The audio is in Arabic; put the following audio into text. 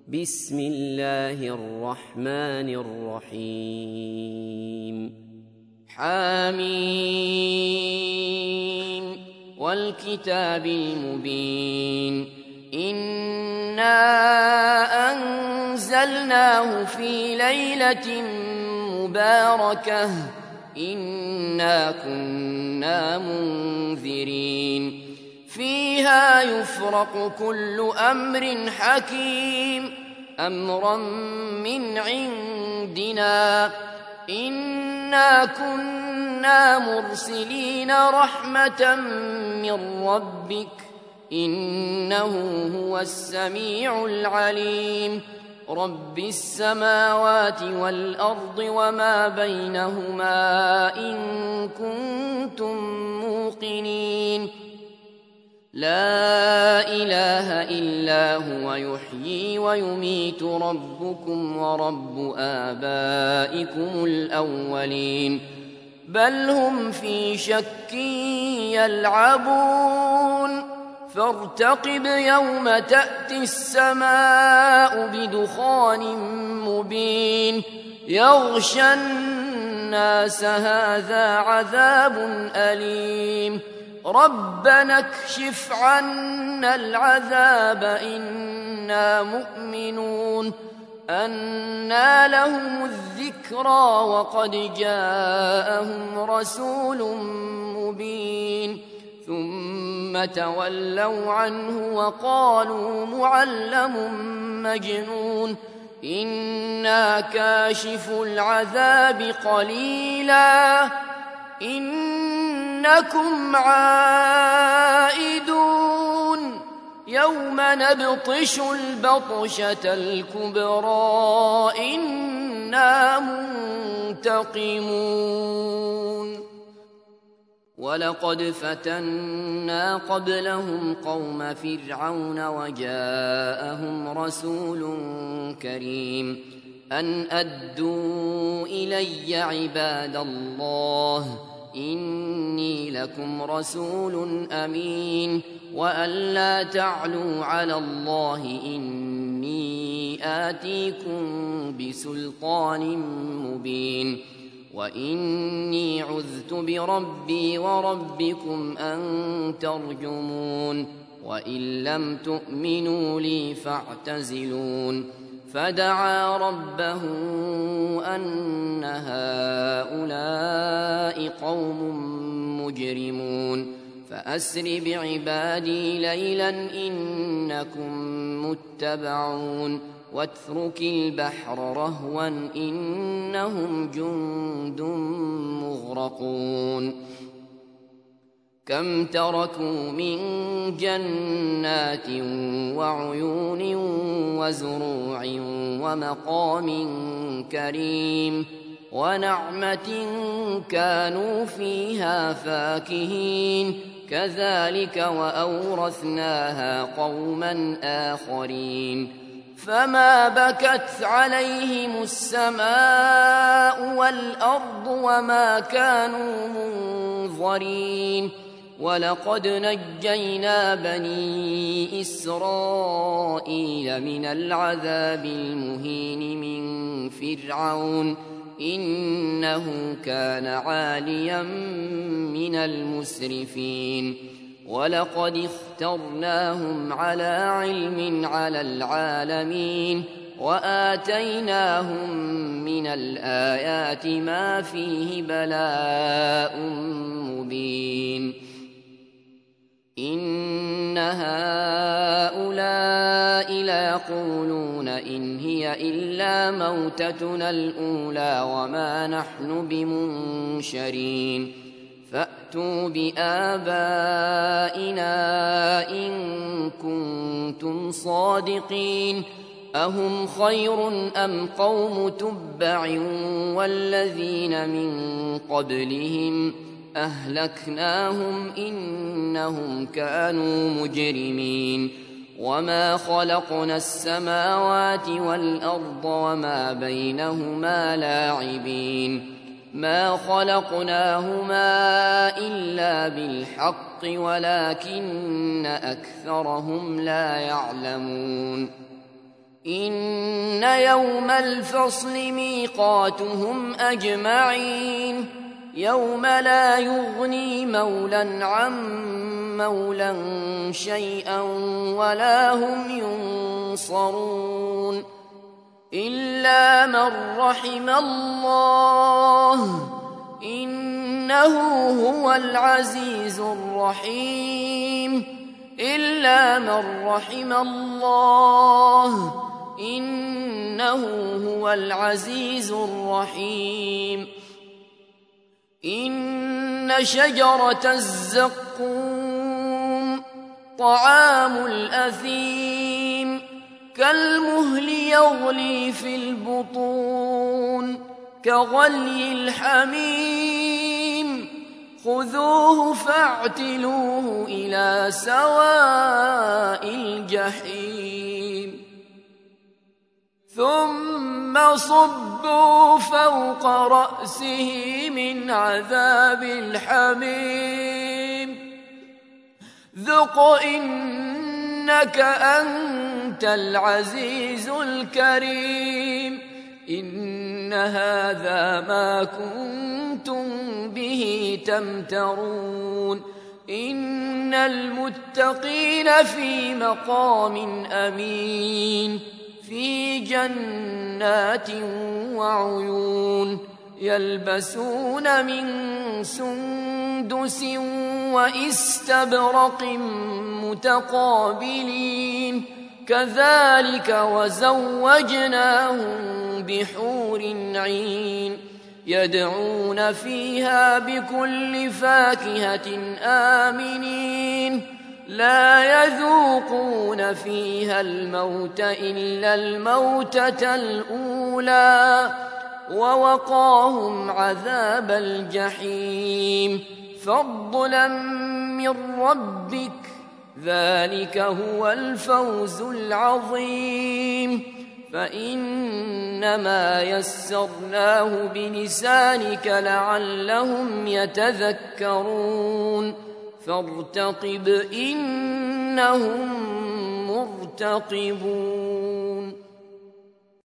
بسم الله الرحمن الرحيم حميم والكتاب المبين إنا أنزلناه في ليلة مباركة إنا كنا منذرين فيها يفرق كل أمر حكيم أمرا من عندنا إنا كنا مرسلين رحمة من ربك إنه هو السميع العليم رب السماوات والأرض وما بينهما إن كنتم موقنين لا إله إلا هو يحيي ويميت ربكم ورب آبائكم الأولين بل هم في شك يلعبون فارتقب يوم تأتي السماء بدخان مبين يغشى الناس هذا عذاب أليم ربنا اكشف عنا العذاب إنا مؤمنون أنى لهم الذكرى وقد جاءهم رسول مبين ثم تولوا عنه وقالوا معلم مجنون إنا كاشف العذاب قليلا إنكم عائدون يوم نبطش البطشة الكبرى إنا منتقمون ولقد فتنا قبلهم قوم فرعون وجاءهم رسول كريم أن أدوا إلي عباد الله إني لكم رسول أمين وأن لا تعلوا على الله إني آتيكم بسلطان مبين وإني عذت بربي وربكم أن ترجمون وإن لم تؤمنوا لي فاعتزلون فدعا ربه أن هؤلاء قوم مجرمون فأسر بعبادي ليلا إنكم متبعون واترك البحر رهوا إنهم جند مغرقون كم تركوا من جنات وعيون وزروع ومقام كريم ونعمة كانوا فيها فاكهين كذلك وأورثناها قوما آخرين فما بكت عليهم السماء والأرض وما كانوا منظرين ولقد نجينا بني إسرائيل من العذاب المهين من فرعون إنه كان عاليا من المسرفين ولقد اخترناهم على علم على العالمين وآتيناهم من الآيات ما فيه بلاء مبين إن هؤلاء ليقولون إن هي إلا موتتنا الأولى وما نحن بمنشرين فأتوا بآبائنا إن كنتم صادقين أهم خير أم قوم تبع والذين من قبلهم أهلكناهم إنهم كانوا مجرمين وما خلقنا السماوات والأرض وما بينهما لاعبين ما خلقناهما إلا بالحق ولكن أكثرهم لا يعلمون إن يوم الفصل ميقاتهم أجمعين يوم لا يغني مولى عن مولى شيئا ولا هم ينصرون إلا من رحم الله إنه هو العزيز الرحيم إلا من رحم الله إنه هو العزيز الرحيم إن شجرة الزقوم طعام الأثيم كالمهل يغلي في البطون كغلي الحميم خذوه فاعتلوه إلى سواء الجحيم ثم صبوا فوق رأسه من عذاب الحميم ذق إنك أنت العزيز الكريم إن هذا ما كنتم به تمترون إن المتقين في مقام أمين في جنات وعيون يلبسون من سندس وإستبرق متقابلين كذلك وزوجناهم بحور عين يدعون فيها بكل فاكهة آمنين لا يذوقون فيها الموت إلا الموتة الأولى ووقاهم عذاب الجحيم فضلا من ربك ذلك هو الفوز العظيم فإنما يسرناه بلسانك لعلهم يتذكرون فارتقب إنهم مرتقبون